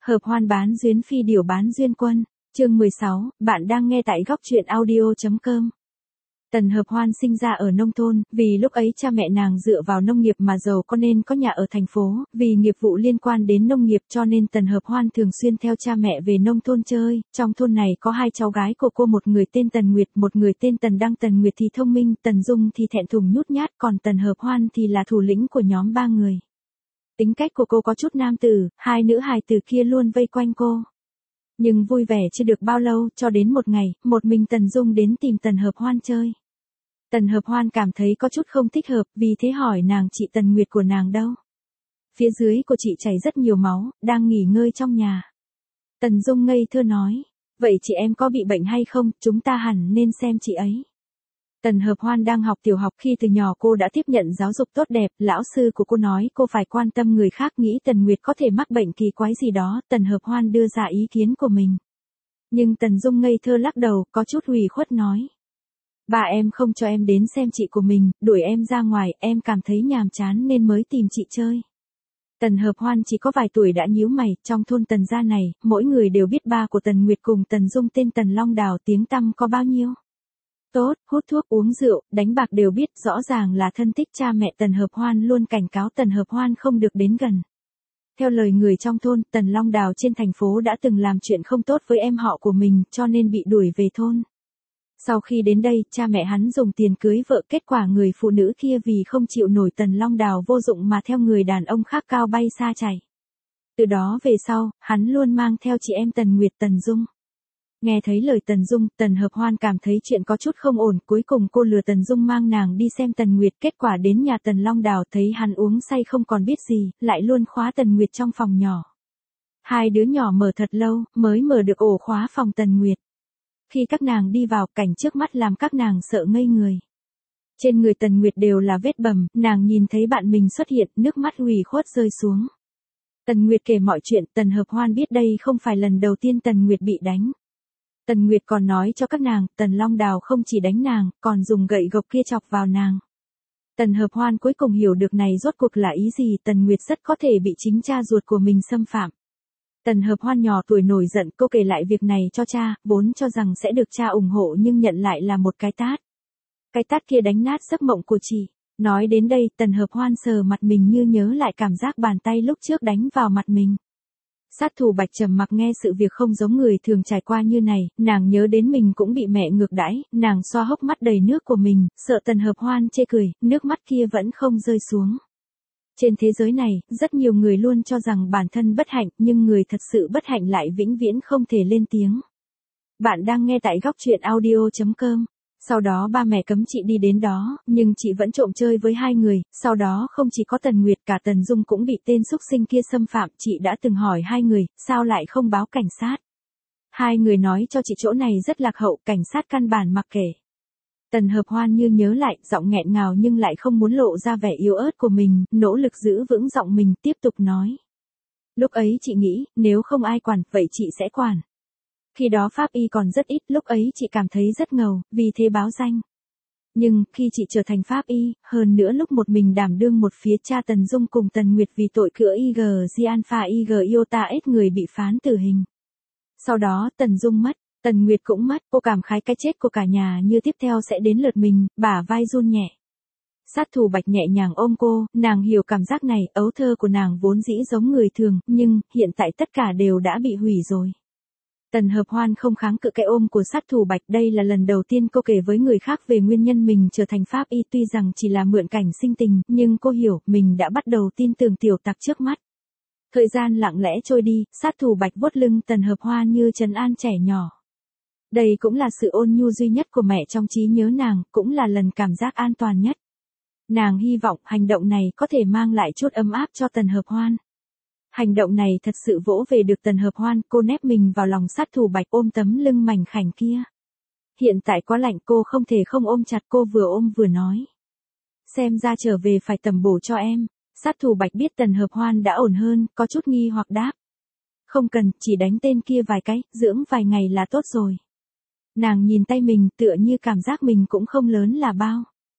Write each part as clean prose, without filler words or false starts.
Hợp hoan bán duyên phi điểu bán duyên quân. Chương 16, bạn đang nghe tại góc truyện audio.com. Tần Hợp Hoan sinh ra ở nông thôn, vì lúc ấy cha mẹ nàng dựa vào nông nghiệp mà giàu có nên có nhà ở thành phố, vì nghiệp vụ liên quan đến nông nghiệp cho nên Tần Hợp Hoan thường xuyên theo cha mẹ về nông thôn chơi. Trong thôn này có hai cháu gái của cô, một người tên Tần Nguyệt, một người tên Tần Đăng. Tần Nguyệt thì thông minh, Tần Dung thì thẹn thùng nhút nhát, còn Tần Hợp Hoan thì là thủ lĩnh của nhóm ba người. Tính cách của cô có chút nam tử, hai nữ hài tử kia luôn vây quanh cô. Nhưng vui vẻ chưa được bao lâu, cho đến một ngày, một mình Tần Dung đến tìm Tần Hợp Hoan chơi. Tần Hợp Hoan cảm thấy có chút không thích hợp, vì thế hỏi nàng chị Tần Nguyệt của nàng đâu. Phía dưới của chị chảy rất nhiều máu, đang nghỉ ngơi trong nhà. Tần Dung ngây thơ nói, vậy chị em có bị bệnh hay không, chúng ta hẳn nên xem chị ấy. Tần Hợp Hoan đang học tiểu học, khi từ nhỏ cô đã tiếp nhận giáo dục tốt đẹp, lão sư của cô nói cô phải quan tâm người khác, nghĩ Tần Nguyệt có thể mắc bệnh kỳ quái gì đó, Tần Hợp Hoan đưa ra ý kiến của mình. Nhưng Tần Dung ngây thơ lắc đầu, có chút ủy khuất nói. Ba em không cho em đến xem chị của mình, đuổi em ra ngoài, em cảm thấy nhàm chán nên mới tìm chị chơi. Tần Hợp Hoan chỉ có vài tuổi đã nhíu mày, trong thôn Tần gia này, mỗi người đều biết ba của Tần Nguyệt cùng Tần Dung tên Tần Long Đào tiếng tăm có bao nhiêu. Tốt, hút thuốc uống rượu, đánh bạc đều biết, rõ ràng là thân thích. Cha mẹ Tần Hợp Hoan luôn cảnh cáo Tần Hợp Hoan không được đến gần. Theo lời người trong thôn, Tần Long Đào trên thành phố đã từng làm chuyện không tốt với em họ của mình, cho nên bị đuổi về thôn. Sau khi đến đây, cha mẹ hắn dùng tiền cưới vợ, kết quả người phụ nữ kia vì không chịu nổi Tần Long Đào vô dụng mà theo người đàn ông khác cao bay xa chảy. Từ đó về sau, hắn luôn mang theo chị em Tần Nguyệt, Tần Dung. Nghe thấy lời Tần Dung, Tần Hợp Hoan cảm thấy chuyện có chút không ổn, cuối cùng cô lừa Tần Dung mang nàng đi xem Tần Nguyệt, kết quả đến nhà Tần Long Đào thấy hắn uống say không còn biết gì, lại luôn khóa Tần Nguyệt trong phòng nhỏ. Hai đứa nhỏ mở thật lâu, mới mở được ổ khóa phòng Tần Nguyệt. Khi các nàng đi vào, cảnh trước mắt làm các nàng sợ ngây người. Trên người Tần Nguyệt đều là vết bầm, nàng nhìn thấy bạn mình xuất hiện, nước mắt ủy khuất rơi xuống. Tần Nguyệt kể mọi chuyện, Tần Hợp Hoan biết đây không phải lần đầu tiên Tần Nguyệt bị đánh. Tần Nguyệt còn nói cho các nàng, Tần Long Đào không chỉ đánh nàng, còn dùng gậy gộc kia chọc vào nàng. Tần Hợp Hoan cuối cùng hiểu được này rốt cuộc là ý gì, Tần Nguyệt rất có thể bị chính cha ruột của mình xâm phạm. Tần Hợp Hoan nhỏ tuổi nổi giận, cô kể lại việc này cho cha, vốn cho rằng sẽ được cha ủng hộ nhưng nhận lại là một cái tát. Cái tát kia đánh nát giấc mộng của chị. Nói đến đây, Tần Hợp Hoan sờ mặt mình như nhớ lại cảm giác bàn tay lúc trước đánh vào mặt mình. Sát thủ Bạch trầm mặc nghe sự việc không giống người thường trải qua như này, nàng nhớ đến mình cũng bị mẹ ngược đãi, nàng xoa hốc mắt đầy nước của mình, sợ Tần Hợp Hoan chê cười, nước mắt kia vẫn không rơi xuống. Trên thế giới này, rất nhiều người luôn cho rằng bản thân bất hạnh, nhưng người thật sự bất hạnh lại vĩnh viễn không thể lên tiếng. Bạn đang nghe tại góc truyện audio.com. Sau đó ba mẹ cấm chị đi đến đó, nhưng chị vẫn trộm chơi với hai người, sau đó không chỉ có Tần Nguyệt, cả Tần Dung cũng bị tên xúc sinh kia xâm phạm, chị đã từng hỏi hai người, sao lại không báo cảnh sát. Hai người nói cho chị chỗ này rất lạc hậu, cảnh sát căn bản mặc kệ. Tần Hợp Hoan như nhớ lại, giọng nghẹn ngào nhưng lại không muốn lộ ra vẻ yếu ớt của mình, nỗ lực giữ vững giọng mình, tiếp tục nói. Lúc ấy chị nghĩ, nếu không ai quản, vậy chị sẽ quản. Khi đó pháp y còn rất ít, lúc ấy chị cảm thấy rất ngầu, vì thế báo danh. Nhưng, khi chị trở thành pháp y, hơn nữa lúc một mình đảm đương một phía, cha Tần Dung cùng Tần Nguyệt vì tội cữa IG Alpha IG Iota S người bị phán tử hình. Sau đó, Tần Dung mất, Tần Nguyệt cũng mất, cô cảm khái cái chết của cả nhà như tiếp theo sẽ đến lượt mình, bả vai run nhẹ. Sát thủ Bạch nhẹ nhàng ôm cô, nàng hiểu cảm giác này, ấu thơ của nàng vốn dĩ giống người thường, nhưng, hiện tại tất cả đều đã bị hủy rồi. Tần Hợp Hoan không kháng cự cái ôm của sát thủ Bạch, đây là lần đầu tiên cô kể với người khác về nguyên nhân mình trở thành pháp y, tuy rằng chỉ là mượn cảnh sinh tình, nhưng cô hiểu, mình đã bắt đầu tin tưởng tiểu tặc trước mắt. Thời gian lặng lẽ trôi đi, sát thủ Bạch vuốt lưng Tần Hợp Hoan như trấn an trẻ nhỏ. Đây cũng là sự ôn nhu duy nhất của mẹ trong trí nhớ nàng, cũng là lần cảm giác an toàn nhất. Nàng hy vọng hành động này có thể mang lại chút ấm áp cho Tần Hợp Hoan. Hành động này thật sự vỗ về được Tần Hợp Hoan, cô nép mình vào lòng sát thủ Bạch ôm tấm lưng mảnh khảnh kia. Hiện tại quá lạnh, cô không thể không ôm chặt, cô vừa ôm vừa nói. Xem ra trở về phải tẩm bổ cho em. Sát thủ Bạch biết Tần Hợp Hoan đã ổn hơn, có chút nghi hoặc đáp. Không cần, chỉ đánh tên kia vài cái, dưỡng vài ngày là tốt rồi. Nàng nhìn tay mình, tựa như cảm giác mình cũng không lớn là bao.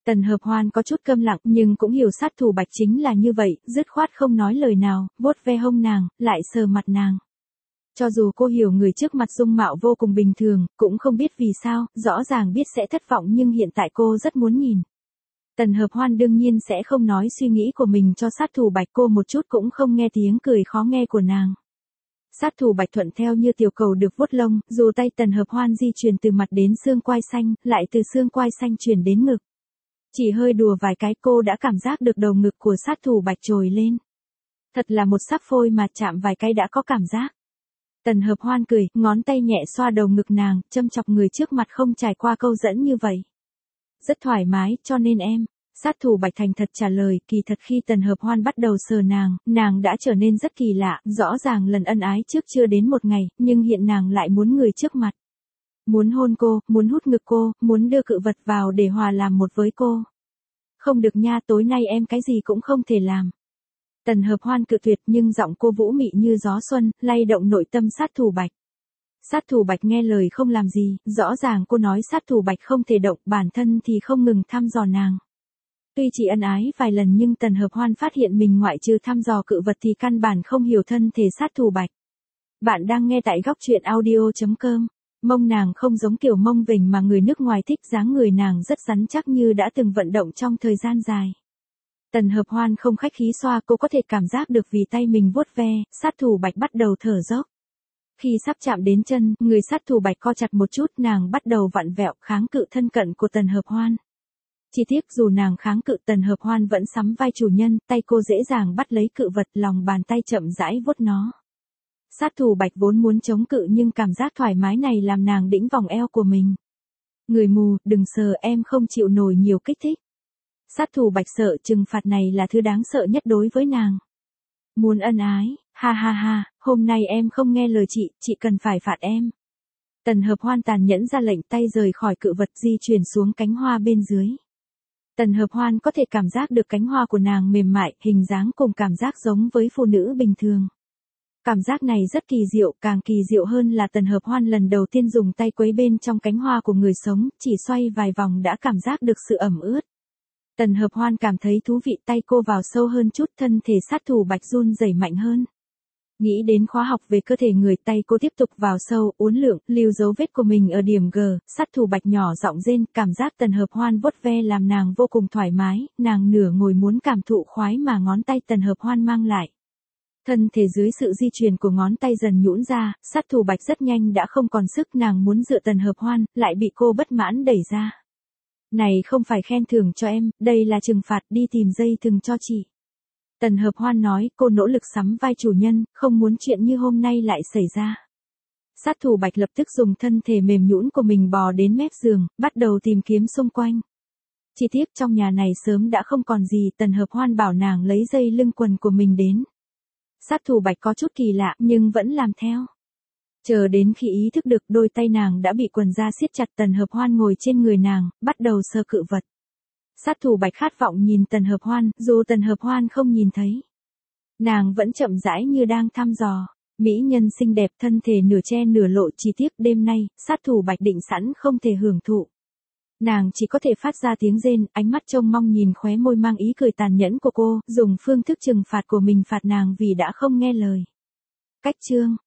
Tần Hợp Hoan có chút câm lặng nhưng cũng hiểu sát thủ Bạch chính là như vậy, dứt khoát không nói lời nào, vuốt ve hông nàng, lại sờ mặt nàng. Cho dù cô hiểu người trước mặt dung mạo vô cùng bình thường, cũng không biết vì sao, rõ ràng biết sẽ thất vọng nhưng hiện tại cô rất muốn nhìn. Tần Hợp Hoan đương nhiên sẽ không nói suy nghĩ của mình cho sát thủ Bạch, cô một chút cũng không nghe tiếng cười khó nghe của nàng. Sát thủ Bạch thuận theo như tiểu cầu được vuốt lông, dù tay Tần Hợp Hoan di chuyển từ mặt đến xương quai xanh, lại từ xương quai xanh chuyển đến ngực. Chỉ hơi đùa vài cái cô đã cảm giác được đầu ngực của sát thủ Bạch trồi lên. Thật là một sắp phôi mà chạm vài cái đã có cảm giác. Tần Hợp Hoan cười, ngón tay nhẹ xoa đầu ngực nàng, châm chọc người trước mặt không trải qua câu dẫn như vậy. Rất thoải mái, cho nên em. Sát thủ Bạch thành thật trả lời, kỳ thật khi Tần Hợp Hoan bắt đầu sờ nàng đã trở nên rất kỳ lạ, rõ ràng lần ân ái trước chưa đến một ngày, nhưng hiện nàng lại muốn người trước mặt. Muốn hôn cô, muốn hút ngực cô, muốn đưa cự vật vào để hòa làm một với cô. Không được nha, tối nay em cái gì cũng không thể làm. Tần Hợp Hoan cự tuyệt nhưng giọng cô vũ mị như gió xuân, lay động nội tâm sát thủ Bạch. Sát thủ Bạch nghe lời không làm gì, rõ ràng cô nói sát thủ Bạch không thể động, bản thân thì không ngừng thăm dò nàng. Tuy chỉ ân ái vài lần nhưng Tần Hợp Hoan phát hiện mình ngoại trừ thăm dò cự vật thì căn bản không hiểu thân thể sát thủ Bạch. Bạn đang nghe tại góc truyện audio.com. Mông nàng không giống kiểu mông vểnh mà người nước ngoài thích, dáng người nàng rất rắn chắc như đã từng vận động trong thời gian dài. Tần Hợp Hoan không khách khí xoa, cô có thể cảm giác được vì tay mình vuốt ve, sát thủ Bạch bắt đầu thở dốc. Khi sắp chạm đến chân, người sát thủ Bạch co chặt một chút, nàng bắt đầu vặn vẹo kháng cự thân cận của Tần Hợp Hoan. Chỉ tiếc dù nàng kháng cự, Tần Hợp Hoan vẫn sắm vai chủ nhân, tay cô dễ dàng bắt lấy cự vật, lòng bàn tay chậm rãi vuốt nó. Sát thủ Bạch vốn muốn chống cự nhưng cảm giác thoải mái này làm nàng đĩnh vòng eo của mình. Người mù, đừng sờ, em không chịu nổi nhiều kích thích. Sát thủ Bạch sợ trừng phạt này là thứ đáng sợ nhất đối với nàng. Muốn ân ái, ha ha ha, hôm nay em không nghe lời chị cần phải phạt em. Tần Hợp Hoan tàn nhẫn ra lệnh, tay rời khỏi cự vật di chuyển xuống cánh hoa bên dưới. Tần Hợp Hoan có thể cảm giác được cánh hoa của nàng mềm mại, hình dáng cùng cảm giác giống với phụ nữ bình thường. Cảm giác này rất kỳ diệu, càng kỳ diệu hơn là Tần Hợp Hoan lần đầu tiên dùng tay quấy bên trong cánh hoa của người sống, chỉ xoay vài vòng đã cảm giác được sự ẩm ướt. Tần Hợp Hoan cảm thấy thú vị, tay cô vào sâu hơn chút, thân thể sát thủ Bạch run rẩy mạnh hơn. Nghĩ đến khóa học về cơ thể người, tay cô tiếp tục vào sâu, uốn lượn, lưu dấu vết của mình ở điểm G, sát thủ Bạch nhỏ giọng rên, cảm giác Tần Hợp Hoan vuốt ve làm nàng vô cùng thoải mái, nàng nửa ngồi muốn cảm thụ khoái mà ngón tay Tần Hợp Hoan mang lại. Thân thể dưới sự di chuyển của ngón tay dần nhũn ra, sát thủ Bạch rất nhanh đã không còn sức, nàng muốn dựa Tần Hợp Hoan, lại bị cô bất mãn đẩy ra. Này không phải khen thưởng cho em, đây là trừng phạt, đi tìm dây thừng cho chị. Tần Hợp Hoan nói, cô nỗ lực sắm vai chủ nhân, không muốn chuyện như hôm nay lại xảy ra. Sát thủ Bạch lập tức dùng thân thể mềm nhũn của mình bò đến mép giường, bắt đầu tìm kiếm xung quanh. Chi tiết trong nhà này sớm đã không còn gì, Tần Hợp Hoan bảo nàng lấy dây lưng quần của mình đến. Sát thủ Bạch có chút kỳ lạ nhưng vẫn làm theo. Chờ đến khi ý thức được đôi tay nàng đã bị quần da siết chặt, Tần Hợp Hoan ngồi trên người nàng, bắt đầu sờ cự vật. Sát thủ Bạch khát vọng nhìn Tần Hợp Hoan, dù Tần Hợp Hoan không nhìn thấy. Nàng vẫn chậm rãi như đang thăm dò. Mỹ nhân xinh đẹp, thân thể nửa che nửa lộ, chi tiết đêm nay, sát thủ Bạch định sẵn không thể hưởng thụ. Nàng chỉ có thể phát ra tiếng rên, ánh mắt trông mong nhìn khóe môi mang ý cười tàn nhẫn của cô, dùng phương thức trừng phạt của mình phạt nàng vì đã không nghe lời. Cách chương